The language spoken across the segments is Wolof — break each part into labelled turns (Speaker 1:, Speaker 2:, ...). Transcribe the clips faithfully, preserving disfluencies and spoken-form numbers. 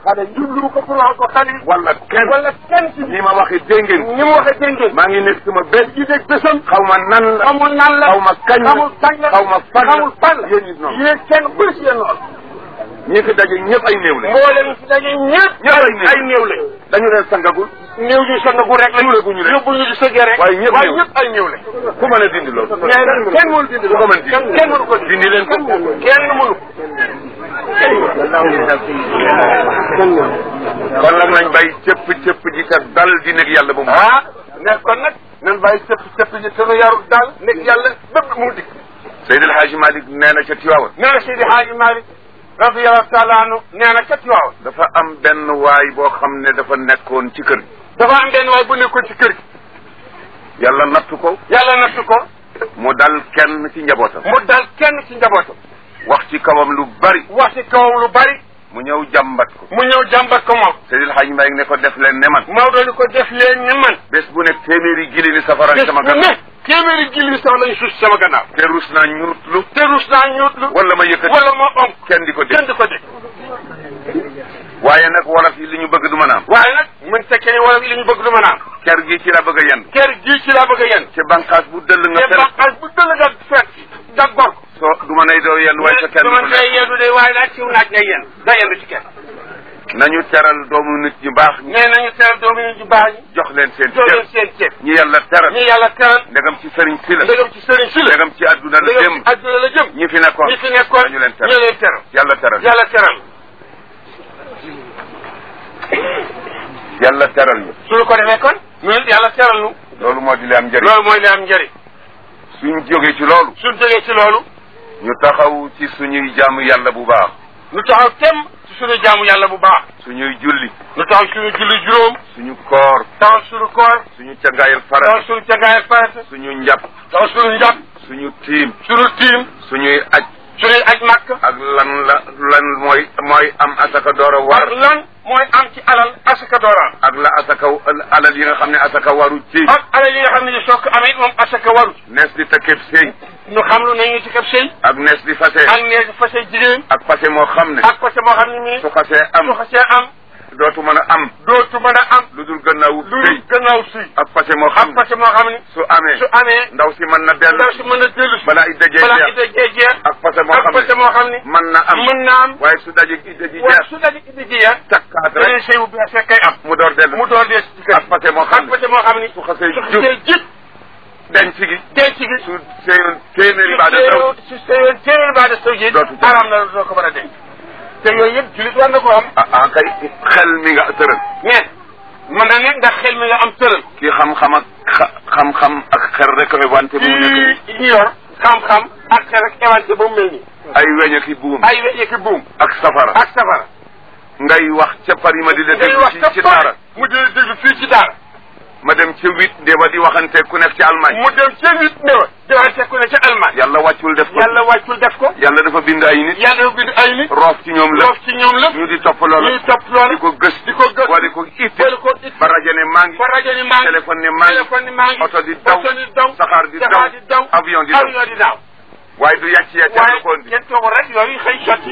Speaker 1: xale jublu ko pour wax ko xale
Speaker 2: wala kenn
Speaker 1: wala kenn ci
Speaker 2: ni ma waxee dégg ngeen
Speaker 1: ni mu waxee dégg ngeen
Speaker 2: maa ngi nekk sama bés
Speaker 1: yi dégg bésam
Speaker 2: xaw ma nan la
Speaker 1: xamul nan la
Speaker 2: xaw ma kañ la
Speaker 1: xamul kañ la
Speaker 2: xaw ma fan la
Speaker 1: xamul fan la
Speaker 2: yéen it noonu
Speaker 1: yéen kenn bëri si yéen lool
Speaker 2: ñi fi daje ñëpp ay néew la
Speaker 1: mboolem si daje ñëpp
Speaker 2: ñëpp ay néew
Speaker 1: ay néew la
Speaker 2: dañu leen sangagul
Speaker 1: néew ñu sangagu rek la
Speaker 2: suulaguñu leen
Speaker 1: yóbbu ñu di sëggee rek
Speaker 2: waaye ñëpp
Speaker 1: waaye
Speaker 2: néew
Speaker 1: ñëpp ay néew la
Speaker 2: ku mën a dindi loolu
Speaker 1: mais nag kenn mënu dindi
Speaker 2: ku ko mën dindi
Speaker 1: kenn mënu ko dindi
Speaker 2: dindi leen ko
Speaker 1: kenn mënu ko
Speaker 2: kon nag nañ bay cëpp cëpp ji te dal di nekk yàlla ba mu
Speaker 1: ah ne kon nag nan bàyyi cëpp cëpp ji te nu yaru daal nekk yàlla bépp mu dikk
Speaker 2: Seydi El Hadji Malick nee na ca Tiwaawan
Speaker 1: nee na Seydi Hadji Malick radiyallahu taala anhu nee na ca Tiwaawan
Speaker 2: dafa am benn waay boo xam ne dafa nekkoon ci kër gi
Speaker 1: dafa am benn waay bu nekkoon ci kër gi
Speaker 2: yàlla nattu ko
Speaker 1: yàlla nattu ko
Speaker 2: mu dal kenn ci njabootam
Speaker 1: mu dal kenn ci njabootam
Speaker 2: wax ci kawam lu bari
Speaker 1: wax ci kawam lu bari
Speaker 2: mu ñëw jàmbat ko
Speaker 1: mu ñëw jàmbat ko moom
Speaker 2: Seydi El Hadji Malick ne ko def leen ne man
Speaker 1: Maodo ni ko def leen ni man
Speaker 2: bés bu nekk téeméeri gili ni safara
Speaker 1: bés
Speaker 2: sama
Speaker 1: bu
Speaker 2: gannaaw
Speaker 1: ne téeméeri gilli sax lañu suuf sama gannaaw
Speaker 2: te rus naa ñurutlu
Speaker 1: te rus naa ñuutlu
Speaker 2: wala ma yëkkati
Speaker 1: wala ma onk
Speaker 2: kenn di ko dégg
Speaker 1: kenn di ko dégg
Speaker 2: waaye nag wolof yi li ñu bëgg du mën a am
Speaker 1: waaye nag mën tekkee ni wala li ñu bëgg du mën a am
Speaker 2: ker gi ci la bëgg a yenn
Speaker 1: kër gii ci laa bëgg a yenn
Speaker 2: ci banqaas bu dëll nga
Speaker 1: te
Speaker 2: fel
Speaker 1: banqaas bu dëll nga fekk jag gor ko
Speaker 2: soo du ma nay doo yenn waaye sa kenn
Speaker 1: du ma ngay yendu de waaye nag ciw naaj ngay yenn nga yendu ci kenn
Speaker 2: nañu teral doomu nit ñu baax ñi
Speaker 1: nee nañu teral doomu nit ñu baax ñi
Speaker 2: jox leen seen
Speaker 1: jox leen
Speaker 2: cër
Speaker 1: seen ceeb
Speaker 2: ñi yàlla teral
Speaker 1: ñi yàlla teral
Speaker 2: ndegam ci sëriñ si la
Speaker 1: ndegam ci sëriñ si la
Speaker 2: ndegam ci àdduna la
Speaker 1: ndegam
Speaker 2: jëm
Speaker 1: ci àdduna la jëm
Speaker 2: ñi fi nekkoon
Speaker 1: ñi fi nekkoon
Speaker 2: nañu leen teral
Speaker 1: ñu leen teral
Speaker 2: yàlla teral
Speaker 1: yàlla teral
Speaker 2: yàlla teral ñu
Speaker 1: suñu ko defee kon ñun yàlla teral nu
Speaker 2: loolu moo di li am njëriñ
Speaker 1: loolu mooy li am njëriñ
Speaker 2: suñ jógee ci loolu
Speaker 1: suñ jógee ci loolu
Speaker 2: ñu taxaw ci suñuy jaamu yàlla bu baax
Speaker 1: nu taxaw tem ci suñu jaamu yàlla bu baax
Speaker 2: suñuy julli
Speaker 1: nu taxaw suñu julli juróom
Speaker 2: suñu koor
Speaker 1: taxaw suñu koor
Speaker 2: suñu cangaayal
Speaker 1: taxaw
Speaker 2: farat
Speaker 1: suñu cangaayal farata
Speaker 2: suñu njàpp
Speaker 1: taxaw suñu njàpp
Speaker 2: suñu tiim
Speaker 1: suñu tiim
Speaker 2: suñuy aj
Speaker 1: suñuy aj màkk
Speaker 2: ak lan la lan mooy mooy am asaka door a war
Speaker 1: ak lan mooy am ci alal asaka doora
Speaker 2: ak la asaka alal yi nga xam ne asaka waru ci
Speaker 1: ak alal yi nga xam ne soo ko amee moom asaka waru
Speaker 2: nees di tëkkëb sëy
Speaker 1: nu xam lu nañu ci kab sëy
Speaker 2: ak nees di fase
Speaker 1: ak nees fase jigéen
Speaker 2: ak fase moo xam ne
Speaker 1: ak fase moo xam ne nii
Speaker 2: su xasee am
Speaker 1: su xasee am
Speaker 2: dootu mën a am
Speaker 1: dootu mën a am
Speaker 2: lu dul gannaaw
Speaker 1: lu
Speaker 2: sëy
Speaker 1: gannaaw sëy
Speaker 2: ak fase moo xam
Speaker 1: ak
Speaker 2: ne
Speaker 1: fase moo xam ne
Speaker 2: su amee
Speaker 1: su amee
Speaker 2: ndaw si mën na dellu
Speaker 1: ndaw si mën a dellu si
Speaker 2: balaa idda jee
Speaker 1: balaa
Speaker 2: jeex
Speaker 1: idda jee jeex
Speaker 2: ak fase moo
Speaker 1: ak
Speaker 2: xam
Speaker 1: fase
Speaker 2: ne
Speaker 1: moo xam ne
Speaker 2: mën na am
Speaker 1: mën na am
Speaker 2: waaye su daje idda ji
Speaker 1: waaye
Speaker 2: jeex
Speaker 1: su daje idda ji jeex
Speaker 2: takkaat
Speaker 1: beneen
Speaker 2: rek
Speaker 1: sëy bu bees rek kay am
Speaker 2: mu door dellu
Speaker 1: mu door dee ci kër
Speaker 2: ak fase moo xam
Speaker 1: ak
Speaker 2: ne
Speaker 1: fase moo xam ne
Speaker 2: su xasee
Speaker 1: su
Speaker 2: jub
Speaker 1: xasee jib
Speaker 2: denc gi
Speaker 1: denc gi
Speaker 2: su seyoon téeméeri baa de daw
Speaker 1: su seyoon téeméeri baa de saw ji
Speaker 2: dootu jëm.
Speaker 1: araam na doo ko mën a denc te yooyu yëpp julit war na ko am
Speaker 2: ah ah kay xel mi nga tëral
Speaker 1: mais mën na ne ndax xel mi nga am tëral
Speaker 2: kii xam-xam ak xa xam-xam ak xel rek a wante mu nekk
Speaker 1: ci yor xam-xam ak xel ak éventé ba mu mel nii
Speaker 2: ay weñ ak i buum
Speaker 1: ay weñe ki buum
Speaker 2: ak safara
Speaker 1: ak safara
Speaker 2: ngay wax ca Paris ma di la
Speaker 1: ngay
Speaker 2: déglu
Speaker 1: wax
Speaker 2: ci
Speaker 1: ca
Speaker 2: ci
Speaker 1: Paris
Speaker 2: daara
Speaker 1: mu di la déglu fii ci daara
Speaker 2: ma dem ca huit ndéba di waxante ku nekk ci Allemagne
Speaker 1: mu dem ca huit newa diwaante ku ne ca Allemagne
Speaker 2: yàlla wàccul def ko
Speaker 1: yàlla wàccul def ko
Speaker 2: yàlla dafa bind ay nit
Speaker 1: yàlla dafa bind ay nit
Speaker 2: roof ci ñoom la
Speaker 1: roof ci ñoom lépp
Speaker 2: ñu di topp loolu
Speaker 1: ñuy topp loolu
Speaker 2: di ko gës
Speaker 1: di ko gës
Speaker 2: wala di ko itti
Speaker 1: wala ko it
Speaker 2: ba rajo ne maa ngi
Speaker 1: ba rajo ni maa ngi
Speaker 2: téléphone ne maa ngi
Speaker 1: téléphone ni maa ngi
Speaker 2: oto di daw
Speaker 1: oto di daw
Speaker 2: saxaar di
Speaker 1: saxaar di daw
Speaker 2: avion di daw
Speaker 1: avion di daw
Speaker 2: waaye du yàcc yàcc
Speaker 1: waaye
Speaker 2: ko indi
Speaker 1: kenn toogul rek yooyu xëy sotti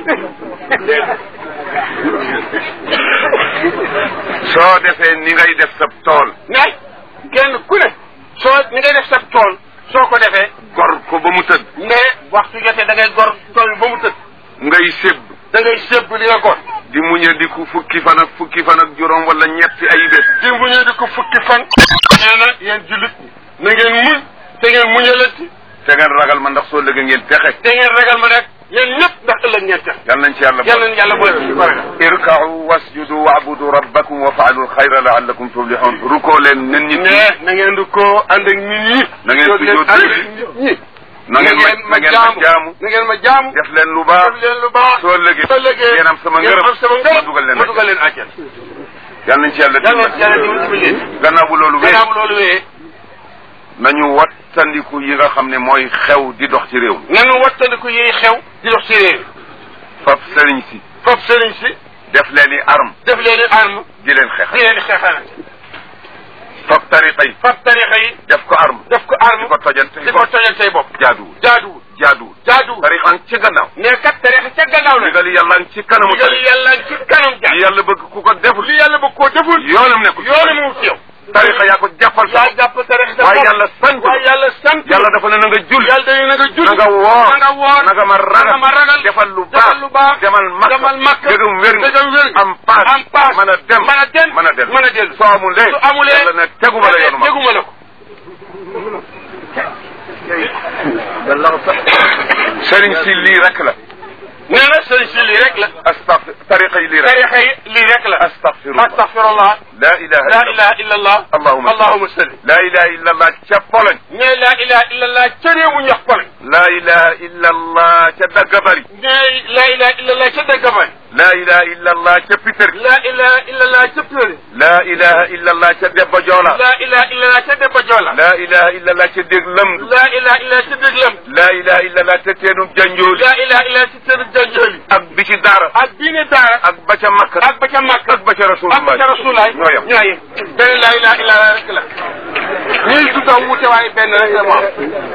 Speaker 2: soo defee ni ngay def sa tool
Speaker 1: mais kenn ku ne soo ni ngay def sa tool soo ko defee
Speaker 2: gor ko ba mu tëdd
Speaker 1: mais waxtu jotee da ngay gor tool ba mu tëdd
Speaker 2: ngay sébb
Speaker 1: da ngay sébb li nga gor
Speaker 2: di muñe di ko fukki fan ak fukki fan ak juróom wala ñetti ay bés
Speaker 1: di muñee di ko fukki fan nee na yéen jullit na ngeen muñ te ngeen muñalati
Speaker 2: te ngeen ragal ma ndax soo lëgee ngeen texe
Speaker 1: te ngeen ragal ma rek yéen ñëpp ndax ëllëg ngeen tex
Speaker 2: yal nañ ci yàlla
Speaker 1: yal nañ yàlla boole ci ko ragal
Speaker 2: irka'u wasjudu wa'budu rabbakum wa fa'alu alxayra la'allakum tuflihun rukoo leen nen ñi
Speaker 1: ne na ngeen di ko ànd ak nit ñi
Speaker 2: na ngeen
Speaker 1: jóg leen
Speaker 2: sujjóot
Speaker 1: ànd ak nit ñi
Speaker 2: na ngeen ma na ngeen ma jaamu
Speaker 1: na ngeen ma jaamu
Speaker 2: def leen lu baax
Speaker 1: def leen lu baax
Speaker 2: soo lëgee
Speaker 1: soo lëgee
Speaker 2: ngeen am sama ngërëm
Speaker 1: am sama ngërëm
Speaker 2: ma dugal leen
Speaker 1: ma dugal leen àjjana
Speaker 2: yal nañ ci yàlla
Speaker 1: yal na yàlla dimbali leen
Speaker 2: gannaaw bu loolu wee
Speaker 1: gannaaw loolu wee
Speaker 2: nañu wattandiku yi nga xam ne mooy xew di dox ci réew mi
Speaker 1: nanu wattandiku yiy xew di dox ci réew
Speaker 2: fab sëriñ si
Speaker 1: foofu sëriñ si
Speaker 2: def leen i arme
Speaker 1: def leen i arme
Speaker 2: di leen
Speaker 1: di
Speaker 2: xeexal
Speaker 1: leen di xeexalante
Speaker 2: fab tariqa yi
Speaker 1: fab tarixa yi
Speaker 2: def ko arme
Speaker 1: def ko
Speaker 2: di
Speaker 1: arme
Speaker 2: ko tojante
Speaker 1: di ko tojal say bopp
Speaker 2: jaaduwul
Speaker 1: jaaduwul
Speaker 2: jaaduwul
Speaker 1: jaaduwul
Speaker 2: tarixa ci gannaaw
Speaker 1: ne kat tarixa ca gannaaw la
Speaker 2: ndigal yàlla ci kanamu
Speaker 1: ndigal yàlla ci kanam ja
Speaker 2: li yàlla bëgg ku ko deful
Speaker 1: li yàlla bëgg koo deful
Speaker 2: yoonam nekkul
Speaker 1: yoonam mu ci yow
Speaker 2: tarixa yaa ko jàppal sa
Speaker 1: yaa jàpp tarixa
Speaker 2: waaye yàlla sant
Speaker 1: waaye yàlla sant
Speaker 2: yàlla dafa ne na nga jul
Speaker 1: yàlla dañu na nga jul
Speaker 2: na nga woor
Speaker 1: na nga woor
Speaker 2: na nga ma ragal
Speaker 1: na nga ma ragal
Speaker 2: defal lu
Speaker 1: defal lu baax
Speaker 2: demal makka
Speaker 1: demal makka
Speaker 2: dëgëm wér nga
Speaker 1: dëgëm wér
Speaker 2: am paas
Speaker 1: am paas
Speaker 2: mën a dem
Speaker 1: mën a dem
Speaker 2: mën a dellu
Speaker 1: mën a dellu
Speaker 2: soo amulee
Speaker 1: su amulee
Speaker 2: yàlla ne teguma la yoonu ma
Speaker 1: teguma la ko
Speaker 2: sëriñ si lii rek la
Speaker 1: nee na sëriñ si lii rek la
Speaker 2: astafir tariqa yi lii rek
Speaker 1: tarixa yi lii rek la
Speaker 2: astafirullah
Speaker 1: astaghfirullah
Speaker 2: la ilaha
Speaker 1: la ilaha illa allah
Speaker 2: allahumma
Speaker 1: allahumma salli
Speaker 2: la ilaha illa allah ca Pologne
Speaker 1: ne la ilaha illa allah ca réew mu ñax Pologne
Speaker 2: la ilaha illa allah ca Dagabari
Speaker 1: ne la ilaha illa allah ca Dagabari
Speaker 2: la ilaha illa allah ca Piter
Speaker 1: la ilaha illa allah ca Pire
Speaker 2: la ilaha illa allah ca Debba Joola
Speaker 1: la ilaha illa allah ca Debba Joola
Speaker 2: la ilaha illa allah ca Dég Lamdu
Speaker 1: la ilaha illa allah ca Déglam
Speaker 2: la ilaha illa allah ca Teenum Janjooli
Speaker 1: la ilaha illa allah ca Teenum Janjooli
Speaker 2: ak bi ci daara
Speaker 1: ak bii ne daara
Speaker 2: ak ba ca Makka
Speaker 1: ak ba ca Makka
Speaker 2: ak ba ca Rasulullah
Speaker 1: ak ba ca Rasulullah
Speaker 2: ñoo yem
Speaker 1: ñoo yem benn la ilaha illa allah rek la ñuy tudda wuute waaye benn rek la moom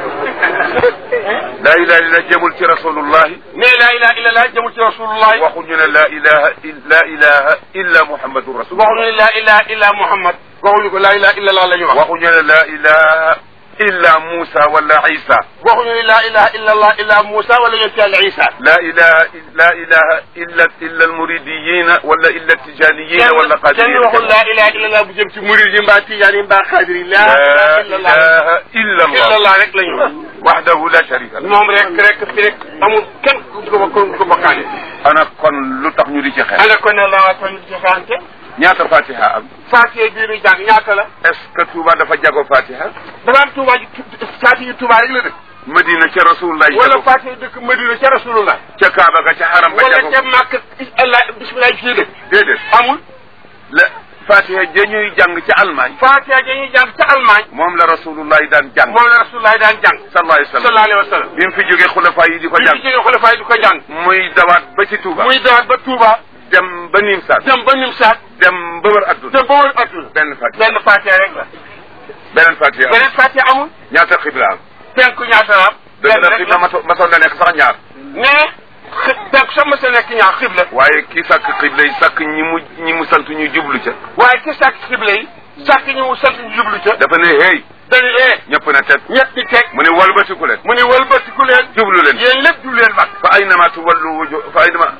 Speaker 2: la ilaha illa jëmul ci Rasulullah
Speaker 1: ne la ilaha illa allah jëmul ci Rasulullah
Speaker 2: waxuñu ne la ilaha la ilaha illa Muhammadur Rasulullah
Speaker 1: waxuñu ne la ilaha illa Muhammad waxuñu ko la ilaha illa allah la ñu wax
Speaker 2: waxuñu ne la ilaha illa Musa wala Isa
Speaker 1: waxuñu ne la ilaha illa allah illa Musa wala yonent Yàlla Isa
Speaker 2: la ilaha la ilaha illa illa almuridiyina wala illa tijaniyina wala qadiriyin
Speaker 1: kenn waxul la ilaha illa allah bu jëm ci murid yi mbaa tijaan yi mbaa xaadir yi la
Speaker 2: ilaha illa
Speaker 1: illa allah rek la ñu wax
Speaker 2: wahdahu la sharika lahu
Speaker 1: moom rek rek fi rek amul kenn ku ko ko bokkaale
Speaker 2: ana kon lu tax ñu di ci xel
Speaker 1: ana kon ne la waa ñu ci xante
Speaker 2: ñaata fatiha am
Speaker 1: fatiha bii ñu jàng ñaata la
Speaker 2: est-ce que Touba dafa jago fatiha
Speaker 1: dafa am Touba ji fatiha yi Touba rek la dëkk
Speaker 2: Madina ca Rasulullah
Speaker 1: wala fatiha dëkk Madina ca Rasulullah
Speaker 2: ca Kaaba ga ca Haram ga
Speaker 1: wala ca Makka Allah bismillah ci dëkk
Speaker 2: déedéet
Speaker 1: amul
Speaker 2: la fatiha ja ñuy jàng ca Allemagne
Speaker 1: fatiha ja ñuy jàng ca Allemagne
Speaker 2: moom la Rasulullah daan jàng
Speaker 1: moom la Rasulullah daan jàng
Speaker 2: sallallahu alayhi wa sallam
Speaker 1: sallallahu alayhi wa sallam
Speaker 2: bi mu fi jógee xulafa yi di ko jàng
Speaker 1: bi mu fi jógee xulafa yi di ko jàng
Speaker 2: muy dawaat ba ci Touba
Speaker 1: muy dawaat ba Touba
Speaker 2: dem ba Nimsaat
Speaker 1: dem ba Nimsaat
Speaker 2: dem ba wër adduna
Speaker 1: dem ba wër adduna
Speaker 2: benn fatiha
Speaker 1: benn fatiha rek la
Speaker 2: beneen fatiha am
Speaker 1: beneen fatiha amul
Speaker 2: ñaata xibla am
Speaker 1: penku ñaata la am
Speaker 2: dëgg la xibla masoon na nekk sax ñaar
Speaker 1: mais penku sax mos a nekk ñaar xibla
Speaker 2: waaye ki sàkk xibla yi sàkk ñi mu ñi mu sant ñu jublu ca
Speaker 1: waaye ki sàkk xibla yi sàkk ñi mu sant ñu jublu ca
Speaker 2: dafa ne hey
Speaker 1: dañu ee
Speaker 2: ñëpp na teg
Speaker 1: ñett di teg
Speaker 2: mu ne walbatiku leen
Speaker 1: mu ne walbatiku leen
Speaker 2: jublu leen
Speaker 1: yéen lépp jublu leen mag
Speaker 2: fa aynama tuwallu wuju fa aynama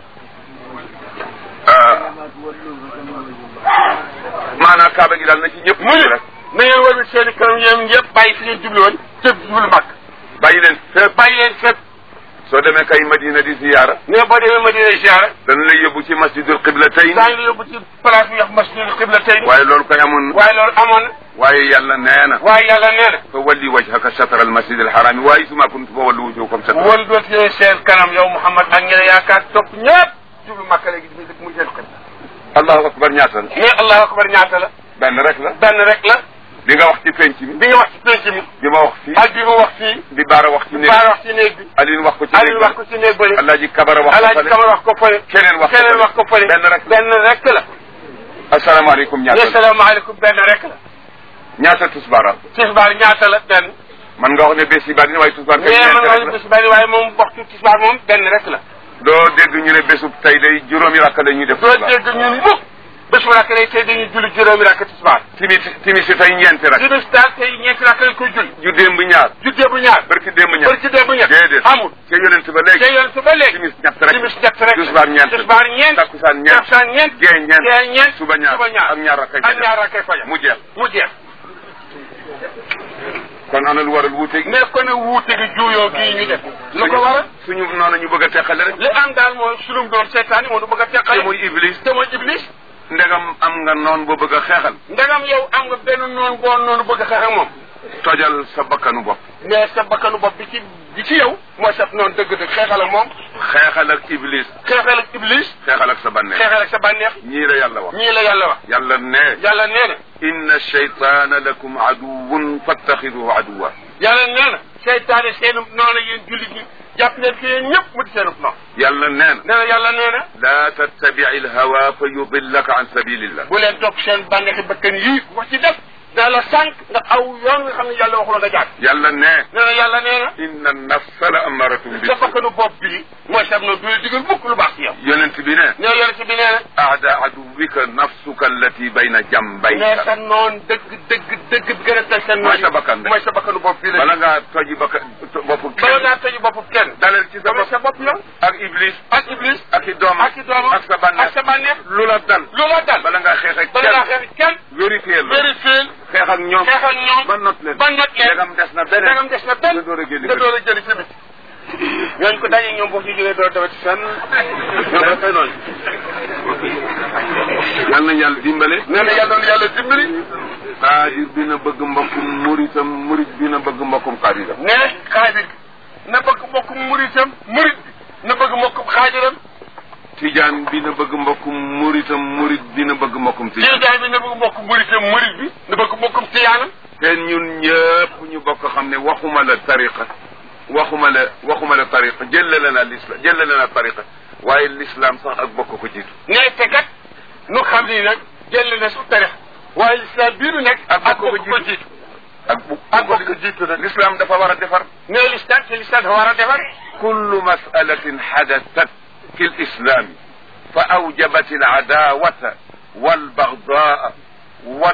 Speaker 2: maanaam kaaba gi daal na ci ñëpp
Speaker 1: mu ne na ngeen war seen i kanam yéen ñëpp bàyyi fi ngeen jublu woon te jublu mag
Speaker 2: bàyyi leen fépp
Speaker 1: bàyyi leen fépp
Speaker 2: soo demee kay Madina di ziyaara
Speaker 1: ne boo demee Madina ziyaara
Speaker 2: dana lay yóbbu ci masjidul qiblatayn
Speaker 1: daañu la yóbbu ci place bi wax masjidul qiblatayn
Speaker 2: waaye loolu koy amoon
Speaker 1: waaye loolu amoon na
Speaker 2: waaye yàlla nee na
Speaker 1: waaye yàlla nee na
Speaker 2: fa walli wajhaka shatra al masjid al haram waaye suma kuntu fa wallu wujuhakum shatra
Speaker 1: wal dootee seen kanam yow Muhammad ak ñeneen yaakaar topp ñëpp jublu Makka léegi dafay dëkk muy seen xel
Speaker 2: allahu akbar ñaata la
Speaker 1: ne allahu akbar ñaata la
Speaker 2: benn rek la
Speaker 1: benn rek la
Speaker 2: bi nga wax ci penc mi
Speaker 1: bi nga wax ci penc mi
Speaker 2: bi ma wax fii
Speaker 1: ak bi ma wax fii
Speaker 2: bi baara wax ci néeg
Speaker 1: baara wax ci néeg bi
Speaker 2: Alioune wax ko ci
Speaker 1: Alioune wax ko ci néeg bële
Speaker 2: Alaaji Kabara wax ko
Speaker 1: Alaaji Kabara wax ko fële
Speaker 2: keneen wax ko
Speaker 1: keneen wax ko fële
Speaker 2: benn rek
Speaker 1: benn rek la
Speaker 2: asalaamaaleykum ñaata la
Speaker 1: asalaamaaleykum benn rek la
Speaker 2: ñaata tusbaara
Speaker 1: tisbaar ñaata la benn
Speaker 2: man nga wax ne bés yi bari na waaye tusbaar
Speaker 1: mais man nga wax ne bés bari waaye moom waxtu tisbaar moom benn rek la
Speaker 2: doo dégg ñu ne bésub tey day juróomi rakk la ñuy def
Speaker 1: doo dégg ñun mukk bés bu rakk lay tey dañuy julli juróomi rakk tisbaar
Speaker 2: timi timi si tey ñeenti rakk
Speaker 1: timis daal tey ñeenti rakk lañ koy julli
Speaker 2: ju démb ñaar
Speaker 1: ju démb ñaar
Speaker 2: barki démb ñaar
Speaker 1: barki démb ñaar
Speaker 2: déedéet
Speaker 1: amul
Speaker 2: ca yonent ba léegi
Speaker 1: ca yonent ba léegi
Speaker 2: timis ñett rek
Speaker 1: timis ñett rek
Speaker 2: tisbaar ñeent
Speaker 1: tisbaar ñeent
Speaker 2: takkusaan ñeent
Speaker 1: takkusaan ñeent
Speaker 2: gee ñeent
Speaker 1: gee ñeent
Speaker 2: suba ñaar
Speaker 1: suba ñaar
Speaker 2: ak ñaar rakkay
Speaker 1: ak ñaar rakkay fajar
Speaker 2: mu jeex
Speaker 1: mu jeex
Speaker 2: kon ana lu waral wuute gi
Speaker 1: mais kon ne wuute gi juuyoo gii ñu def lu ko waral
Speaker 2: suñu noonu ñu bëgg a teqale rek
Speaker 1: li am daal mooy sulum doon seetaani moo du bëgg a teqale
Speaker 2: te muy iblis
Speaker 1: te mooy iblis
Speaker 2: ndegam am nga noon boo bëgg a xeexal
Speaker 1: ndegam yow am nga benn noonu boo noonu bëgg a xeex ak moom
Speaker 2: tojal sa bakkanu bopp
Speaker 1: mais sa bakkanu bopp bi ci bi ci yow mooy sa noonu dëgg-dëgg xeexal ak moom
Speaker 2: xeexal ak iblis
Speaker 1: xeexal ak iblis
Speaker 2: xeexal ak sa bànneex
Speaker 1: xeexal ak sa bànneex
Speaker 2: ñii la yàlla wax
Speaker 1: ñii la yàlla wax
Speaker 2: yàlla ne
Speaker 1: yàlla nee na
Speaker 2: inna shaytaana lakum aduwun fattaxiduhu aduwa
Speaker 1: yàlla nee na seytaane seenu noonu yéen jullit ñi jàpp leen ko yéen ñëpp mu di seenub noonu
Speaker 2: yàlla nee na
Speaker 1: nee na yàlla nee na
Speaker 2: laa tattabici alhawa fa yudillaka an sabilillah
Speaker 1: bu leen topp seen bànneexi bakkan yii wax ci def da la sànq nga aw yoon nga xam ne yàlla waxula nga jaar
Speaker 2: yàlla ne
Speaker 1: nee na yàlla nee na
Speaker 2: inna nafsa la amaratun bi
Speaker 1: sa bakkanu bopp bi mooy sab na du la digal mukk lu baax ci yow
Speaker 2: yonent bi ne
Speaker 1: nee yonent bi nee na
Speaker 2: aada aduwika nafsuka allati bayna
Speaker 1: nee
Speaker 2: jambayka
Speaker 1: sa noon dëgg dëgg dëgg bi gën a teg sa noon
Speaker 2: mooy sa bakkan
Speaker 1: mooy sa bakkanu bopp bii la
Speaker 2: bala ngaa toji bakkan boppu
Speaker 1: bala
Speaker 2: kenn
Speaker 1: ngaa tëju boppu kenn
Speaker 2: dalal ci sa
Speaker 1: mooy
Speaker 2: bopp
Speaker 1: sa bopp la
Speaker 2: ak iblis
Speaker 1: ak iblis
Speaker 2: ak i doomam
Speaker 1: ak i doomam
Speaker 2: ak sa bànneex
Speaker 1: ak sa bànneex
Speaker 2: lu la dal
Speaker 1: lu la dal
Speaker 2: bala ngaa xeex ak
Speaker 1: bala ngaa
Speaker 2: kenn
Speaker 1: xeex kenn
Speaker 2: vérifier la
Speaker 1: vérifier
Speaker 2: xeex ak ñoom
Speaker 1: xeex ak ñoom
Speaker 2: ba not leen
Speaker 1: ba not leen
Speaker 2: dagam des na beneen
Speaker 1: dagam des na benn
Speaker 2: nga door a génn
Speaker 1: nga door a jëli tamit ñooñu ko daje ñoom boo fi jógee door dawati fenn ñoom da koy noonu
Speaker 2: yal na yàlla dimbale
Speaker 1: nee na yàlla yàlla dimbali
Speaker 2: xaadir bi na bëgg mbokkum muritam murit bi na bëgg mbokkum xaadiram
Speaker 1: ne xaadir na bëgg mbokkum muritam murit bi na bëgg mbokkum xaadiram
Speaker 2: tijaan bi na bëgg mbokkum muritam murit bi na bëgg mbokkum tijaan
Speaker 1: tijaan bi na bëgg mbokkum muritam murit bi na bëgg mbokkum tiyaanam
Speaker 2: te ñun ñëpp ñu bokk xam ne waxuma la tariqa waxuma la waxuma la tariqa jëlale na l'islam jëlale na tariqa waaye l'islam sax ak bokk ko jiitu
Speaker 1: ne te kat nu xam ni nag jël na su tarix waaye l'islam bii nu nekk ak bokk ko jiitu
Speaker 2: ak bu
Speaker 1: ak bokk ko jiitu nag
Speaker 2: l'islam dafa war a defar
Speaker 1: ne l'islam te l'islam dafa war a defar
Speaker 2: kullu mas'alatin hadathat fi l'islam fa awjabat al-adawata wal-baghdaa'a wa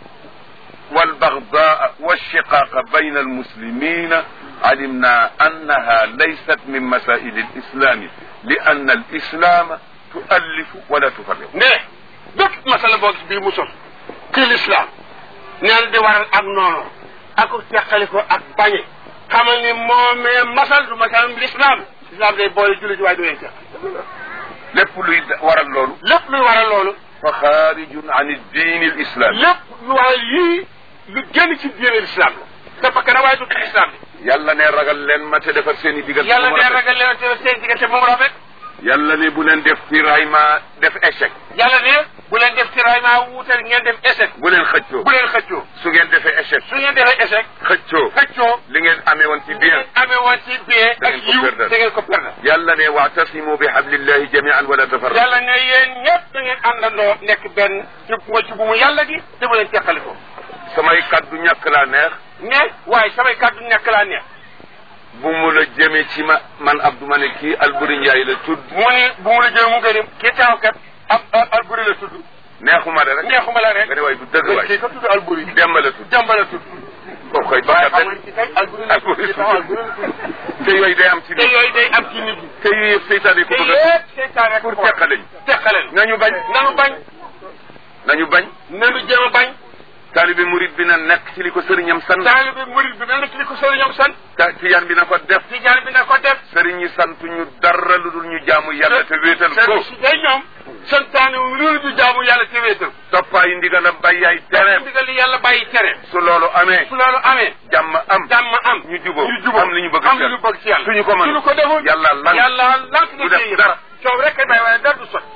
Speaker 2: والبغضاء والشقاق بين المسلمين علمنا أنها ليست من مسائل الإسلام لأن الإسلام تؤلف ولا تفرق
Speaker 1: ne bépp masala boo gis bii mu sos ci l'islam neen di waral ak noonu ak teqali ko ak bañe xamal ni moomee masal du masalam l'islam l'islam day boole julli ji waaye du leen teq
Speaker 2: lépp luy waral loolu
Speaker 1: lépp luy waral loolu
Speaker 2: fa xaarijun an ad-diin al-islami
Speaker 1: lépp lu waral yii lu génn ci diine l'islam la te bakk na waaye du ci l'islam bi
Speaker 2: yàlla ne ragal leen ma te defar seen i diggante
Speaker 1: yàlla ne ragal leen te seen diggante moom rafet
Speaker 2: yàlla ne bu leen def tiraillement def échec
Speaker 1: yàlla ne bu leen def tiraillement wuutal ngeen def échec
Speaker 2: bu leen xëccoo
Speaker 1: bu leen xëccoo
Speaker 2: su ngeen defee échec
Speaker 1: su ngeen defee échec
Speaker 2: xëccoo
Speaker 1: xëccoo
Speaker 2: li ngeen amee woon ci bien
Speaker 1: amee woon ci bien ak yiw da ngeen ko perdre
Speaker 2: yàlla ne wa'tasimu bi hablillahi jami'an wala tafarraqu
Speaker 1: yàlla ne yéen ñëpp da ngeen àndandoo nekk benn ci ci bu mu yàlla gi te bu leen teqali ko
Speaker 2: samay kaddu ñàkk laa neex
Speaker 1: ne waaye samay kaddu ñàkk laa neex
Speaker 2: bu mu la jëmee ci ma man Abdou ma ne kii Alburi Njaay la tudd
Speaker 1: mu ni bu mu la jëmee mu ngi ni kii taw kat ab Alburi la tudd
Speaker 2: neexuma la rek
Speaker 1: neexuma la rek
Speaker 2: nga ne waay du dëgg waay
Speaker 1: kii ko tudd Alburi
Speaker 2: Demba la tudd
Speaker 1: Demba la tudd
Speaker 2: koo koy
Speaker 1: waaye
Speaker 2: bakkat
Speaker 1: xam nga ci tey Alburi la tudd kii taw Alburi la tudd
Speaker 2: te yooyu day am ci
Speaker 1: te
Speaker 2: nit
Speaker 1: yooyu day am ci nit ñi
Speaker 2: te yooyu yëpp seytaan yi ko
Speaker 1: te
Speaker 2: bëgg a
Speaker 1: yëpp seytaan rek
Speaker 2: pour teqaleñ
Speaker 1: teqaleen
Speaker 2: nañu bañ
Speaker 1: nanu bañ
Speaker 2: nañu bañ
Speaker 1: nanu jéem a bañ
Speaker 2: taalibe murid bi na nekk ci li ko sëriñam sant
Speaker 1: taalibe murid bi na nekk li ko sëriñam sant
Speaker 2: ta tijaan bi na ko def
Speaker 1: tijaan bi na ko def
Speaker 2: sëriñ yi sant ñu dara lu dul ñu jaamu yàlla te wéetal ko
Speaker 1: sëriñ si day ñoom santaane wu loolu ñu jaamu yàlla te wéetal
Speaker 2: toppaayu ndigalam bàyyi ay tereem
Speaker 1: ndigal li yàlla bàyyi tere
Speaker 2: su loolu amee
Speaker 1: su loolu amee
Speaker 2: jàmm am
Speaker 1: jàmm am
Speaker 2: ñu jubóo
Speaker 1: ñu jubóo
Speaker 2: am li ñu bëgg
Speaker 1: am li ñu bëgg ci yàlla
Speaker 2: suñu ko mën
Speaker 1: suñu ko deful
Speaker 2: yàlla lan
Speaker 1: yàlla lank
Speaker 2: du def dara
Speaker 1: coow rek kay bàyyi waaye dara du sot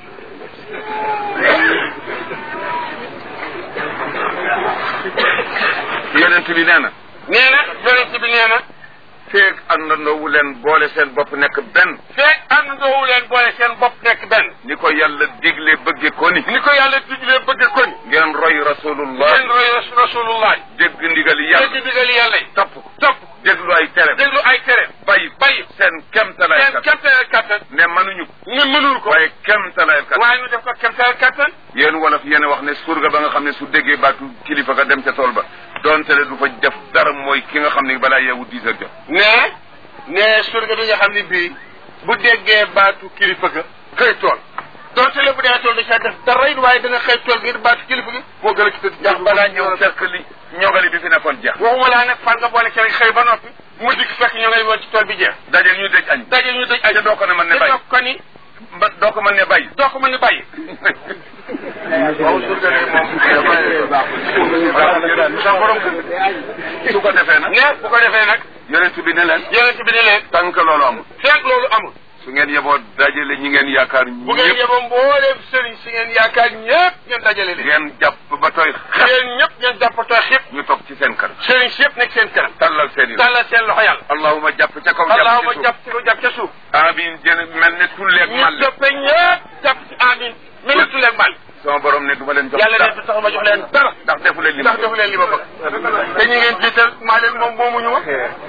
Speaker 2: yonent bi nee na
Speaker 1: nee na yonent bi nee na
Speaker 2: feeg àndandoowu leen boole seen bopp nekk benn
Speaker 1: feeg àndandoowu leen boole seen bopp nekk benn
Speaker 2: ni ko yàlla digle bëgge ko ni
Speaker 1: ni ko yàlla digle bëgg ko ni
Speaker 2: ngeen roy rasulullah
Speaker 1: ngeen roy rasulullah
Speaker 2: dégg ndigali yàlla
Speaker 1: dégg ndigali yàlla yi
Speaker 2: topp ko topp déglu ay tere
Speaker 1: déglu ay tere
Speaker 2: bay bay seen kemtalaay
Speaker 1: seen kemtalaay kattan
Speaker 2: ne mënuñu
Speaker 1: ne mënul ko
Speaker 2: waaye kemtalaay kattan
Speaker 1: waaye ñu def ko kemtalaay kattan
Speaker 2: yéen wolof yéen wax ne surga ba nga xam ne su déggee baatu kilifa ga dem ca tool ba doonte le du fa def dara mooy ki nga xam ne balaa yeewu dix heures jot
Speaker 1: ne ne surga bi nga xam ne bii bu déggee baatu kilifa ga xëy tool doonte le bu dee tool da caa def dara it waaye dana xëy tool ngir baatu kilifa gi moo gën a ci tëdd
Speaker 2: ndax balaa ñëw fekk li ñogali bi fi nekkoon jeex
Speaker 1: waxuma laa nag fan nga boole ca rek xëy ba noppi mu dikk fekk ñoo ngay woon ci tool bi jeex
Speaker 2: daje ñu dëj añ
Speaker 1: daje ñu dëj añ
Speaker 2: te doo ko ne mën ne
Speaker 1: te
Speaker 2: bàyyi
Speaker 1: doo ko ni
Speaker 2: ba doo ko mën ne bàyyi
Speaker 1: doo ko mën ne bàyyi sa borom
Speaker 2: su ko defee nag
Speaker 1: ne bu ko defee nag
Speaker 2: yonent bi ne leen
Speaker 1: yonent bi ne leen
Speaker 2: tànk loolu amul
Speaker 1: fekk loolu amul
Speaker 2: su ngeen yeboo dajale ñi ngeen yaakaar
Speaker 1: bu ngeen
Speaker 2: ñëpp
Speaker 1: yeboo mbooleem sëriñ si ngeen yaakaar ñëpp ngeen dajale leen
Speaker 2: ngeen jàpp ba tooy xepp
Speaker 1: yéen ñëpp ngeen jàppatoo xëpp
Speaker 2: ñu toog ci seen kanam
Speaker 1: sëriñ si yëpp nekk seen kanam
Speaker 2: tallal seen i
Speaker 1: tàllal seen loxo yàlla
Speaker 2: allahuma jàpp ca kaw
Speaker 1: allahuma
Speaker 2: jàpp
Speaker 1: jàpp ci ko jàpp ca suuf
Speaker 2: amin jën mel ne tulleeg
Speaker 1: ñu
Speaker 2: màlle
Speaker 1: dëppe ñëpp jàpp ci amin mel ne tuleeg mal
Speaker 2: sama borom ne du ma leen jox
Speaker 1: yàlla
Speaker 2: dara
Speaker 1: ne du tax ma jox leen dara
Speaker 2: ndax defu leen li
Speaker 1: ndax defu leen li ma bëgg te ñu ngeen jiital maa leen moom moomuñu ma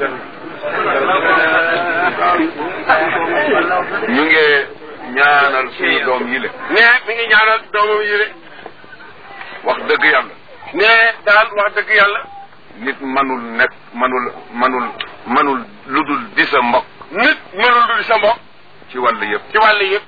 Speaker 2: ñu ngi ñaanal suñu doom yi le
Speaker 1: ne mi ngi ñaanal doomam yi le
Speaker 2: wax dëgg yàlla
Speaker 1: ne daal wax dëgg yàlla
Speaker 2: nit manul nekk manul manul manul lu dul di sa mbokk
Speaker 1: nit mënul du di sa mbokk
Speaker 2: ci wàll yëpp
Speaker 1: ci wàll yëpp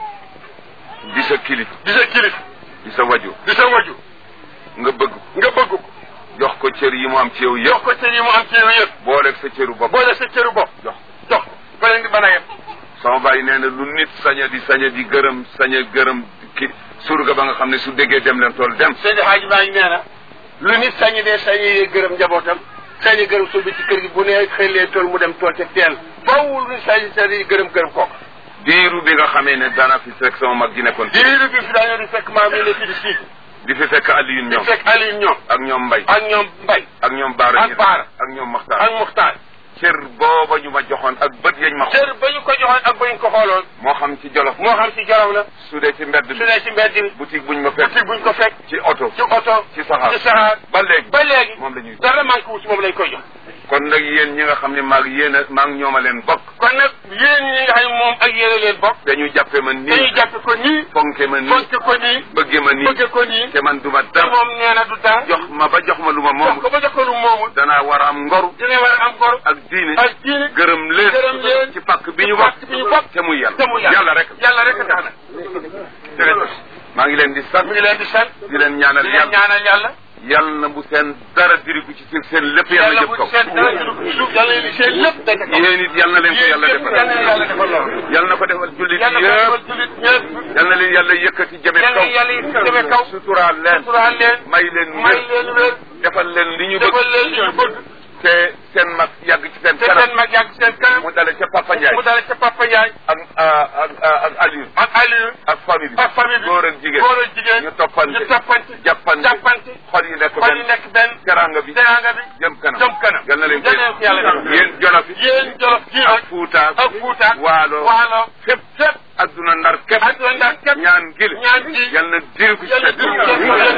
Speaker 2: di sa kilif
Speaker 1: di sa kilif
Speaker 2: di sa waju
Speaker 1: di sa waju
Speaker 2: nga bëgg
Speaker 1: nga bëgg ko
Speaker 2: jox ko cër yi mu am ci yow
Speaker 1: jox
Speaker 2: yëpp
Speaker 1: ko cër yi mu am ci yow yëpp
Speaker 2: booleeg sa cëru bopp
Speaker 1: boole sa cëru bopp
Speaker 2: jox
Speaker 1: jox ba leen di mën a yem
Speaker 2: sama bàyyi nee na lu nit saña di saña di gërëm saña gërëm ki surga ba nga xam ne su déggee dem leen tool dem
Speaker 1: Seydi Hadji Malick nee na lu nit sañi dee sañi gërëm njabootam sañi gërëm suuf bi ci kër gi bu nee xëy lee tool mu dem tool ca teel fawul lu sañi sañi gërëm gërëm kooku
Speaker 2: diiru bi nga xamee ne dana fi fekk sama mag ji nekkoon
Speaker 1: diiru bi fi dañoo di fekk maam yi ne fi di sii
Speaker 2: di fi fekk Alioune
Speaker 1: di
Speaker 2: ñoom
Speaker 1: fekk Aliou ñoom
Speaker 2: ak ñoom Mbay
Speaker 1: ak ñoom Mbay
Speaker 2: ak ñoom Baara
Speaker 1: ak Baara
Speaker 2: ak ñoom Maxtaar
Speaker 1: ak Muxtaar
Speaker 2: cër booba ñu ma joxoon ak bët yañ ma xool
Speaker 1: cër ba ñu ko joxoon ak ba ñu ko xooloon
Speaker 2: moo xam ci Jolof
Speaker 1: moo xam ci Jolof la
Speaker 2: su dee ci mbedd
Speaker 1: su
Speaker 2: bi
Speaker 1: dee ci mbedd bi
Speaker 2: boutique buñ ma fekk
Speaker 1: boutique buñ ko fekk
Speaker 2: ci oto
Speaker 1: ci oto
Speaker 2: ci saxaar
Speaker 1: ci saxaar
Speaker 2: ba léegi
Speaker 1: ba léegi
Speaker 2: moom la ñuy
Speaker 1: dara manqué wu ci moom lañ koy jox
Speaker 2: kon nag yéen ñi nga xam ne maag yéen a maag ñoom a leen bokk
Speaker 1: kon nag yéen ñi nga xam ne moom ak yéen a leen bokk
Speaker 2: dañu jàppe ma nii
Speaker 1: dañuy jàppe ko nii
Speaker 2: fonke ma nii
Speaker 1: fonke ko nii
Speaker 2: bëgge ma nii
Speaker 1: bëgge ko nii
Speaker 2: te man duma
Speaker 1: te
Speaker 2: dara
Speaker 1: moom nee na du dara
Speaker 2: jox ma ba jox ma lu ma
Speaker 1: jox
Speaker 2: moom
Speaker 1: ko ba jox ko lu moomul
Speaker 2: danaa war a am ngoru
Speaker 1: dina war a am gor
Speaker 2: ak diine
Speaker 1: ak diine
Speaker 2: gërëm leen
Speaker 1: gërëm leen
Speaker 2: ci pàkk bi ñu
Speaker 1: ci
Speaker 2: bokk
Speaker 1: pàkk bi ñu bokk
Speaker 2: te muy yàlla
Speaker 1: te muy yàlla
Speaker 2: yàlla rek
Speaker 1: yàlla rek a tax nag
Speaker 2: jërëjëf maa ngi leen di sant
Speaker 1: mi ngi leen di sant
Speaker 2: di leen ñaanal
Speaker 1: di leen
Speaker 2: yàlla
Speaker 1: ñaanal yàlla
Speaker 2: yàlla na bu seen dara diriku ci seen seen lépp yàlla
Speaker 1: yàlla
Speaker 2: jëm
Speaker 1: bu
Speaker 2: kaw
Speaker 1: seen dara ci suuf yàlla li seen lépp dañ ko
Speaker 2: yéen it yàlla na leen ko yàlla
Speaker 1: yéen
Speaker 2: defal
Speaker 1: yàlla yàlla defal loolu
Speaker 2: yàlla na ko defal jullit
Speaker 1: yàlla ko
Speaker 2: yëpp
Speaker 1: defal jullit ñëpp
Speaker 2: yàlla na leen yàlla yëkkati jëme
Speaker 1: yàlla
Speaker 2: kaw
Speaker 1: yàlla yi demee kaw
Speaker 2: suturaal leen
Speaker 1: suturaal leen
Speaker 2: may leen
Speaker 1: may
Speaker 2: wér
Speaker 1: leen wér
Speaker 2: defal leen li ñu bëgg
Speaker 1: defal leen li ñu bëgg
Speaker 2: te seen mag yàgg ci seen
Speaker 1: te
Speaker 2: kanam
Speaker 1: seen mag yàgg seen kanam
Speaker 2: mu dale ca Papa Ndiaye
Speaker 1: mu dale ca Papa Ndiaye
Speaker 2: ak ak ak Aliou
Speaker 1: ak Aliou
Speaker 2: ak famille bi
Speaker 1: ak famille bi
Speaker 2: góor ak jigéen
Speaker 1: góor ak jigéen
Speaker 2: ñu toppante
Speaker 1: ñu toppante
Speaker 2: jàppante
Speaker 1: jàppante
Speaker 2: xol yi nekk
Speaker 1: xol yi
Speaker 2: benn
Speaker 1: nekk benn
Speaker 2: teranga bi
Speaker 1: teranga bi
Speaker 2: jëm kanam
Speaker 1: jëm kanam
Speaker 2: yal na leen
Speaker 1: yal na leen ko yàlla defal
Speaker 2: yéen Jolof yi
Speaker 1: yéen Jolof gii
Speaker 2: ak
Speaker 1: nag
Speaker 2: Fuuta
Speaker 1: ak Fuuta
Speaker 2: Waalo
Speaker 1: Waalo
Speaker 2: fépp fépp adduna ndar képp
Speaker 1: adduna ndar képp
Speaker 2: ñaan gil
Speaker 1: ñaan gi
Speaker 2: yal na diri ko ci
Speaker 1: yàlla
Speaker 2: seen
Speaker 1: diri ko yéen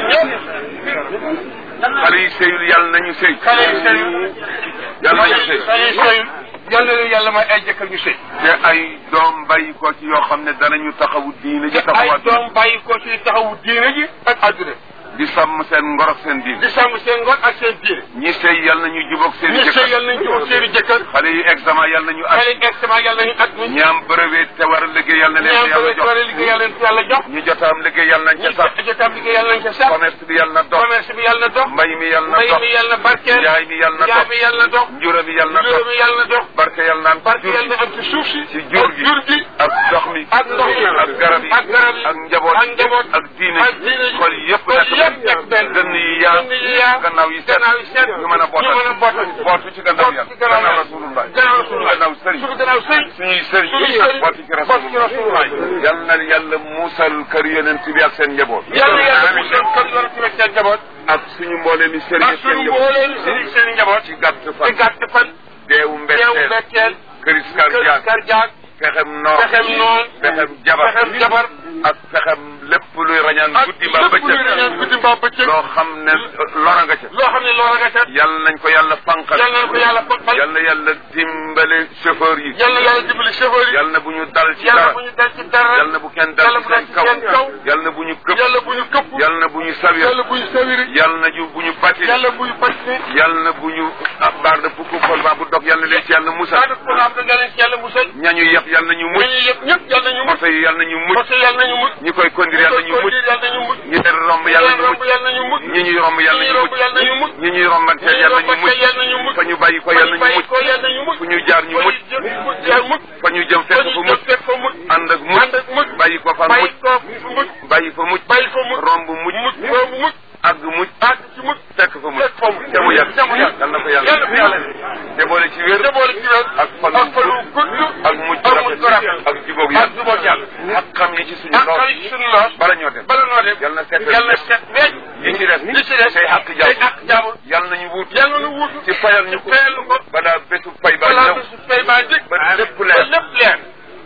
Speaker 1: ñëpp
Speaker 2: xale yi sëyul yal nañu sëy
Speaker 1: xale yi sëyul
Speaker 2: yal nañu sëy
Speaker 1: xale yi sëyul yal na leen yàlla may ay jëkkër ñu sëy
Speaker 2: te ay doom bàyyi ko ci yoo xam ne danañu taxawu diine ji
Speaker 1: te ay
Speaker 2: taxawaat
Speaker 1: doom bàyyi ko ci taxawu diine ji ak adduna
Speaker 2: di sàmm seen ngor ak seen diine
Speaker 1: di sàmm seen ngor ak seen diine
Speaker 2: ñi sëy yal nañu jubóog seen i
Speaker 1: ñi sëy
Speaker 2: jëkkër
Speaker 1: yal nañ jubóog seen i jëkkër
Speaker 2: xale yi examen yal nañu
Speaker 1: xale
Speaker 2: at
Speaker 1: yi extement yal nañu at mi
Speaker 2: ñi am brevet te war a liggéey yal na leen
Speaker 1: ñaam
Speaker 2: yàlla
Speaker 1: ba war a
Speaker 2: jox
Speaker 1: liggéey yàlla leen yàlla jox
Speaker 2: ñi jotaam liggéey yal nañ ca sax
Speaker 1: ñi jotaam liggéey yàlla nañ ca sax
Speaker 2: commerce bi yal na dox
Speaker 1: commerce bi yàlla na dox
Speaker 2: mbay mi yal na
Speaker 1: mbay
Speaker 2: dox
Speaker 1: mi yàlla na barkeel
Speaker 2: njaay mi yal na
Speaker 1: njaay
Speaker 2: dox
Speaker 1: mi yàlla na dox
Speaker 2: njura mi yal na
Speaker 1: juróom
Speaker 2: dox
Speaker 1: mi yàlla na dox
Speaker 2: barke yal naan
Speaker 1: barke
Speaker 2: jur
Speaker 1: yàlla
Speaker 2: gi
Speaker 1: na am ci suuf si
Speaker 2: ci jur gi
Speaker 1: jur gi
Speaker 2: ak ndox mi
Speaker 1: ak ndox mi
Speaker 2: ak garab yi
Speaker 1: ak garab yi
Speaker 2: ak njaboot
Speaker 1: ak njaboot
Speaker 2: ak diine
Speaker 1: ak diine ji
Speaker 2: xol yëpp
Speaker 1: xol yëpp
Speaker 2: nekk
Speaker 1: nekk benn
Speaker 2: dënn yi yaa
Speaker 1: dënn yi yaa
Speaker 2: gannaaw yi set
Speaker 1: gannaaw yi set
Speaker 2: ñu mën a bootal
Speaker 1: ñu mën a bootal
Speaker 2: bootu ci gannaaw yàlla
Speaker 1: ci gannaaw
Speaker 2: gannaaw
Speaker 1: yàlla
Speaker 2: rasulullah
Speaker 1: gannaaw rasulullah
Speaker 2: gannaaw sëriñ
Speaker 1: suñu gannaaw sëriñ
Speaker 2: suñuy sëriñ
Speaker 1: suñuy sëriñ
Speaker 2: bootu ci
Speaker 1: bootu ci
Speaker 2: rasulullah
Speaker 1: rasulullah
Speaker 2: yal na yàlla muusal kër yonent bi ak seen njaboot
Speaker 1: yàlla yàlla mu seen kër yoon ci seen njaboot
Speaker 2: ak suñu mboolee mi sëriñ
Speaker 1: ak
Speaker 2: ak seen
Speaker 1: suñu
Speaker 2: njaboot
Speaker 1: mboolee seen seen njaboot
Speaker 2: ci gàtt
Speaker 1: ci
Speaker 2: fan
Speaker 1: gàtt fan
Speaker 2: deewu
Speaker 1: teewu
Speaker 2: mbetteel
Speaker 1: mbetteel
Speaker 2: këris
Speaker 1: kër
Speaker 2: cardiaque
Speaker 1: cardiaque
Speaker 2: pexem noor
Speaker 1: pexem noon
Speaker 2: pexem jabar
Speaker 1: pexem jabar
Speaker 2: ak pexem lépp luy rañaan
Speaker 1: ak
Speaker 2: guddi mbaa
Speaker 1: lépp luy rañaan
Speaker 2: bëccëg
Speaker 1: guddi mbaa bëccëg
Speaker 2: loo xam ne lora nga ca
Speaker 1: loo xam ne loola nga ca
Speaker 2: yal nañ ko yàlla fanqal
Speaker 1: yal na ko yàlla fanqal
Speaker 2: yal na yàlla dimbale chauffeur yi
Speaker 1: yal na yàlla dimbali chauffeur yi
Speaker 2: yal na bu ñu dal ci
Speaker 1: yàlla
Speaker 2: dara
Speaker 1: bu ñu dal ci dara
Speaker 2: yal na bu kenn dal
Speaker 1: yàlla
Speaker 2: ci
Speaker 1: bu dal
Speaker 2: seen
Speaker 1: ci
Speaker 2: kaw
Speaker 1: seen kaw
Speaker 2: yal na bu ñu këpp
Speaker 1: yàlla bu ñu këpp
Speaker 2: yal na bu ñu sawir
Speaker 1: yàlla bu ñu sawiri
Speaker 2: yal na ju bu ñu batti
Speaker 1: yàlla bu ñu pàcc
Speaker 2: yal na bu ñu baar de pukku xol baa bu dog yal na leen ci yàlla musal
Speaker 1: saada ko am nga leen ci yàlla musal
Speaker 2: ñañu yëpp yal na ñu mucc
Speaker 1: ñu yëpp ñëpp yàlla nañu mucc
Speaker 2: oto yi yal na ñu mucc
Speaker 1: parce que yàlla nañu mucc
Speaker 2: ñi koy conduire yal na ñu mucc
Speaker 1: yàlla nañu mucc
Speaker 2: ñi leen romb yal na ñu mucc
Speaker 1: yàlla nañu mucc
Speaker 2: ñi ñuy romb yal na ñu mucc
Speaker 1: yàlla nañu mucc
Speaker 2: ñi ñuy rombante yal na ñu mucc
Speaker 1: yàlla nañu mucc
Speaker 2: fa ñu bàyyi ko yal na ñu mucc
Speaker 1: ko yàlla nañu mucc
Speaker 2: fu ñu jaar ñu mucc
Speaker 1: mucc
Speaker 2: fa ñu jëm fekk fa mucc
Speaker 1: fekk fa mucc
Speaker 2: ànd ak
Speaker 1: ànd ak mucc
Speaker 2: mucc bàyyi ko fa
Speaker 1: bàyyi
Speaker 2: mucc
Speaker 1: ko fu mucc
Speaker 2: bàyyi fa mucc
Speaker 1: bàyyi fa mucc
Speaker 2: romb mucc
Speaker 1: mucc romb mucc
Speaker 2: àgg mucc
Speaker 1: àgg ci mucc
Speaker 2: fekk fa mucc
Speaker 1: fekk fa mucc
Speaker 2: te mu yàgg
Speaker 1: te mu yàgg
Speaker 2: yal na ko yàlla
Speaker 1: yàlla ko yàlla
Speaker 2: te boole ci wér
Speaker 1: te boole ci wér
Speaker 2: ak fan
Speaker 1: ak fan wu gudd
Speaker 2: ak mujj
Speaker 1: ak mujj rafet
Speaker 2: ak jubóog
Speaker 1: ak
Speaker 2: yàlla
Speaker 1: jubóog yàlla
Speaker 2: ak xam yi ci suñu
Speaker 1: ak
Speaker 2: lool
Speaker 1: xarit ci suñu lool
Speaker 2: bala ñoo dem
Speaker 1: bala noo dem
Speaker 2: yal na set
Speaker 1: yal na set wecc
Speaker 2: yi ci des
Speaker 1: li ci des
Speaker 2: say àq
Speaker 1: say
Speaker 2: jàmm
Speaker 1: àq jaamul
Speaker 2: yal nañu wut
Speaker 1: yàlla nu wuutu
Speaker 2: ci fayal ñu ko
Speaker 1: fayal nu ko
Speaker 2: balaa bésu fay ba
Speaker 1: balaa
Speaker 2: ñëw
Speaker 1: bésu fay baa dikk
Speaker 2: ba lépp
Speaker 1: ba
Speaker 2: leer
Speaker 1: lépp leer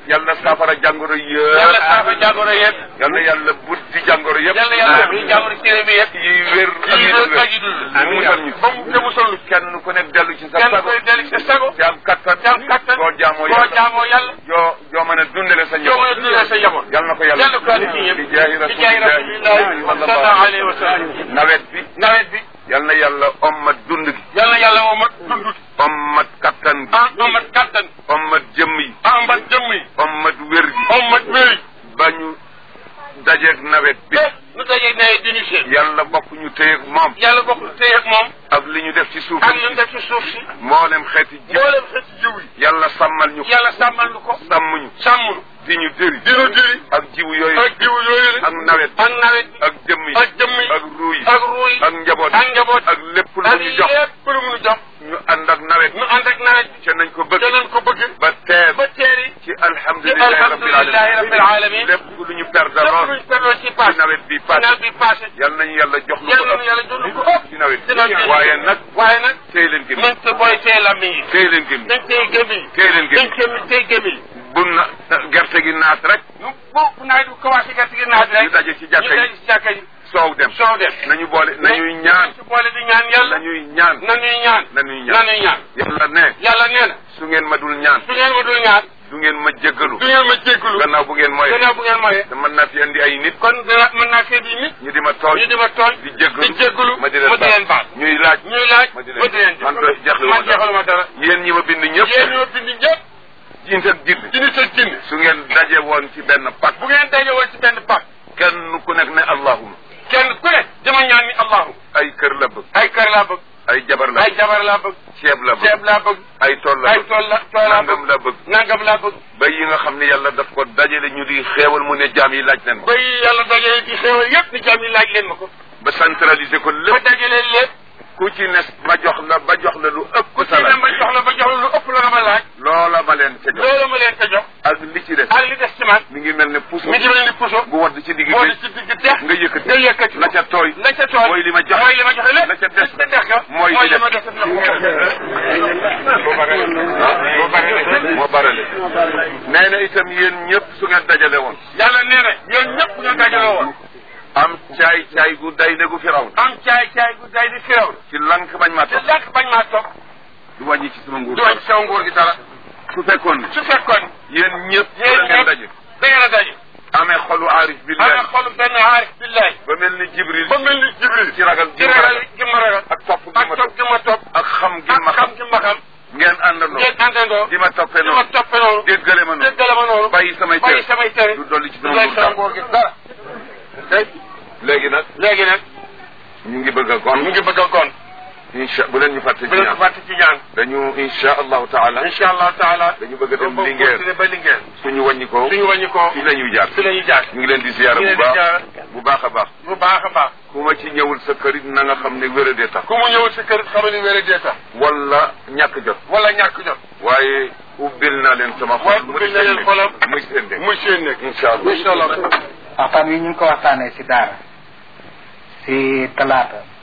Speaker 2: yàlla saafara jàngoro yëpp.
Speaker 1: yàlla saafara jàngoro yëpp.
Speaker 2: yàlla yàlla buddi jàngoro yëpp.
Speaker 1: yàlla yàlla buddi jàngoro ci réew mi yëpp.
Speaker 2: yi wér
Speaker 1: yi wér ak yi dul.
Speaker 2: amiin musal ñu.
Speaker 1: ba mu te musal
Speaker 2: kenn ku nekk dellu ci sa sago.
Speaker 1: kenn ku nekk dellu ci sa sago.
Speaker 2: te am kattan.
Speaker 1: te am kattan.
Speaker 2: boo jaamoo yàlla
Speaker 1: boo jaamoo yàlla.
Speaker 2: yoo yoo mën a dundale sa njaboot.
Speaker 1: yoo mën a dundale sa njaboot.
Speaker 2: yàlla na ko yàlla.
Speaker 1: yàlla ko yàlla ci yëpp.
Speaker 2: di jaahi
Speaker 1: rasulillahi sallallahu alayhi wa sallam.
Speaker 2: nawet bi.
Speaker 1: nawet bi.
Speaker 2: yal na yàlla ommat dund gi.
Speaker 1: yal na yàlla ommat dund gi.
Speaker 2: ommat kattan gi.
Speaker 1: ah ommat kattan.
Speaker 2: ommat jëmm yi.
Speaker 1: ommat jëmm yi.
Speaker 2: ommat wér gi.
Speaker 1: ommat wér gi.
Speaker 2: ba ñu dajeeg nawet bi.
Speaker 1: ñu dajeeg nawet bi ñu seen.
Speaker 2: yàlla bokk ñu téyeeg moom.
Speaker 1: yàlla bokk ñu téyeeg moom.
Speaker 2: ak li ñu def ci suuf
Speaker 1: ak li ñu def ci suuf si.
Speaker 2: mboolem xeeti jiw.
Speaker 1: mboolem xeeti jiw yi.
Speaker 2: yàlla sàmmal ñu ko.
Speaker 1: yàlla sàmmal ñu ko.
Speaker 2: sàmm ñu.
Speaker 1: sàmm ñu.
Speaker 2: di ñu dëri.
Speaker 1: di ñu dëri.
Speaker 2: ak jiw yooyu.
Speaker 1: ak jiw yooyu.
Speaker 2: ak nawet.
Speaker 1: ak nawet.
Speaker 2: ak jëmm yi.
Speaker 1: ak jëmm yi.
Speaker 2: ak ruu yi.
Speaker 1: ak ruu yi.
Speaker 2: ak njaboot.
Speaker 1: ak njaboot.
Speaker 2: ak lépp lu ñu jox.
Speaker 1: ak lépp lu mu jox.
Speaker 2: ñu ànd ak nawet.
Speaker 1: ñu ànd ak nawet.
Speaker 2: ca nañ ko bëgg.
Speaker 1: ca nañ ko bëgg.
Speaker 2: ba teer.
Speaker 1: ba teer yi.
Speaker 2: ci alhamdulilahi
Speaker 1: rabbil alamin.
Speaker 2: lépp lu ñu perdre lool.
Speaker 1: lépp lu ñu perdre ci passé.
Speaker 2: ci nawet bi passé.
Speaker 1: nawet bi passé.
Speaker 2: yal nañu yàlla jox lu ko
Speaker 1: yal nañu yàlla jox lu ko ëpp.
Speaker 2: ci nawet
Speaker 1: ci nawet bi
Speaker 2: waaye nag.
Speaker 1: waaye nag.
Speaker 2: téye leen gémmiñ.
Speaker 1: nañ ko booy téye lammiñ yi.
Speaker 2: téye leen gémmiñ.
Speaker 1: nañ téye gémmiñ.
Speaker 2: téye leen gémmiñ.
Speaker 1: nañ téye gémmiñ.
Speaker 2: bu na gerte gi naat rek.
Speaker 1: bu bu nawet bi commencé gerte gi naat rek.
Speaker 2: ñu daje ci jàkka yi
Speaker 1: ñu daje ci jàkka yi.
Speaker 2: soow dem
Speaker 1: soow dem.
Speaker 2: nañu boole nañuy ñaan.
Speaker 1: nañu boole di ñaan yàlla.
Speaker 2: nañuy ñaan.
Speaker 1: nañuy ñaan.
Speaker 2: nañuy ñaan.
Speaker 1: nañuy ñaan.
Speaker 2: yàlla ne.
Speaker 1: yàlla nee na.
Speaker 2: su ngeen ma dul ñaan.
Speaker 1: su ngeen ma dul ñaan.
Speaker 2: du ngeen ma jéggalu.
Speaker 1: du ngeen ma jéggalu.
Speaker 2: gannaaw bu ngeen moyee.
Speaker 1: gannaaw bu ngeen moyee.
Speaker 2: te mën naa fi indi ay nit.
Speaker 1: kon dana mën naa fee di nit.
Speaker 2: ñu di ma tooñ.
Speaker 1: ñu di ma tooñ.
Speaker 2: di jéggalu
Speaker 1: di jéggalu.
Speaker 2: ma di leen baal ñuy laaj.
Speaker 1: ñuy laaj
Speaker 2: ma di
Speaker 1: ma di leen
Speaker 2: man jeexalu
Speaker 1: man jeexalu ma dara.
Speaker 2: yéen ñi ma bind ñëpp.
Speaker 1: yéen ñi ma bind ñëpp.
Speaker 2: jint ak jinn.
Speaker 1: jinn ak jinn.
Speaker 2: su ngeen daje woon ci benn pak.
Speaker 1: bu ngeen daje woon ci benn pak.
Speaker 2: kenn ku nekk ne allahuma.
Speaker 1: kenn ku ne dama ñaan ni allahu.
Speaker 2: ay kër la bëgg.
Speaker 1: ay kër laa bëgg.
Speaker 2: ay jabar la
Speaker 1: ay jabar laa bëgg.
Speaker 2: ceeb la bëgg.
Speaker 1: ceeb laa bëgg.
Speaker 2: ay tool la
Speaker 1: ay tool la tool laa bëgg.
Speaker 2: nangam la bëgg.
Speaker 1: nangam laa bëgg.
Speaker 2: ba yi nga xam ne yàlla daf ko dajale ñu di xeewal mu ne jaam yi laaj leen ma.
Speaker 1: ba yi yàlla dajale di xeewal yëpp ni jaam yi laaj leen ma ko.
Speaker 2: ba centraliser ko
Speaker 1: ba
Speaker 2: lépp.
Speaker 1: dajale lépp.
Speaker 2: ku ci ne ma jox la ba jox la lu ëpp.
Speaker 1: ku ci ne ma jox la ba jox la lu ëpp la nga ma laaj.
Speaker 2: loola ma leen ca jox.
Speaker 1: loola ma leen ca jox.
Speaker 2: ak li ci des.
Speaker 1: ak li des ci man.
Speaker 2: mi ngi mel ne puso.
Speaker 1: mi ngi mel ni puso.
Speaker 2: bu wadd ci digg bi.
Speaker 1: moo di ci digg dex.
Speaker 2: nga yëkkati.
Speaker 1: nga yëkkati.
Speaker 2: la ca tooy.
Speaker 1: la ca tooy.
Speaker 2: mooy li ma joxe.
Speaker 1: mooy li ma joxe lépp.
Speaker 2: la ca des.
Speaker 1: la ca dex ga.
Speaker 2: mooy li
Speaker 1: li ma des na
Speaker 2: moo bare moo bare nee na itam yéen ñëpp su ngeen dajale woon.
Speaker 1: yàlla nee na yéen ñëpp bu ngeen dajale woon.
Speaker 2: am caay caay gu day ne gu firaw.
Speaker 1: am caay caay gu day di firaw.
Speaker 2: ci lank bañ maa topp.
Speaker 1: ci lank bañ maa topp.
Speaker 2: du wàññi ci sama nguur.
Speaker 1: du wàññi ci sama nguur gi dara.
Speaker 2: su fekkoon.
Speaker 1: su fekkoon.
Speaker 2: yéen ñëpp.
Speaker 1: yéen ñëpp
Speaker 2: daje.
Speaker 1: da ngeen a daje.
Speaker 2: amee xolu aarif billahi.
Speaker 1: amee xolu benn aarif billahi.
Speaker 2: ba mel ni Jibril.
Speaker 1: ba mel ni Jibril.
Speaker 2: ci ragal
Speaker 1: ci ragal gi ma ragal.
Speaker 2: ak topp gi ma
Speaker 1: topp gi ma topp.
Speaker 2: ak xam gi ma
Speaker 1: ak xam gi ma xam.
Speaker 2: ngeen àndandoo.
Speaker 1: ngeen àndandoo.
Speaker 2: di ma toppee
Speaker 1: di
Speaker 2: noonu.
Speaker 1: ma toppee noonu.
Speaker 2: déggale ma noonu.
Speaker 1: déggale ma noonu.
Speaker 2: bàyyi samay tere.
Speaker 1: bàyyi samay tere.
Speaker 2: du dolli ci
Speaker 1: du dolli sama nguur gi dara.
Speaker 2: léegi nag.
Speaker 1: léegi nag.
Speaker 2: ñu ngi bëgg a gon.
Speaker 1: ñu ngi bëgg a gon.
Speaker 2: incha bu leen ñu fàtte ci
Speaker 1: bu leen ñu
Speaker 2: ñaan.
Speaker 1: fàtte ci ñaan.
Speaker 2: dañu incha allahu taala.
Speaker 1: incha allahu taala.
Speaker 2: dañu bëgg a dem
Speaker 1: ba
Speaker 2: Linguère.
Speaker 1: ba Linguère.
Speaker 2: suñu wàññi ko.
Speaker 1: suñu wàññi ko.
Speaker 2: fii la ñuy jaar.
Speaker 1: fii la ñuy jaar.
Speaker 2: ñu ngi leen di ziyaara
Speaker 1: ñu
Speaker 2: bu
Speaker 1: ngi leen di
Speaker 2: baax
Speaker 1: ziyaara.
Speaker 2: bu baax a baax.
Speaker 1: bu baax a baax.
Speaker 2: ku ma ci ñëwul sa kër it na nga xam ne wéradee tax.
Speaker 1: ku mu ñëwul sa kër xamal ni wéradee tax.
Speaker 2: wala ñàkk jot.
Speaker 1: wala ñàkk jot.
Speaker 2: waaye ubbil naa leen sama xol.
Speaker 1: waaye ubbil na leen xolam.
Speaker 2: muy seen nekk
Speaker 1: muy seen nekk.
Speaker 2: incha allah
Speaker 1: incha allah.
Speaker 3: waxtaan wi ñu ngi ko waxtaanee si daara si talaata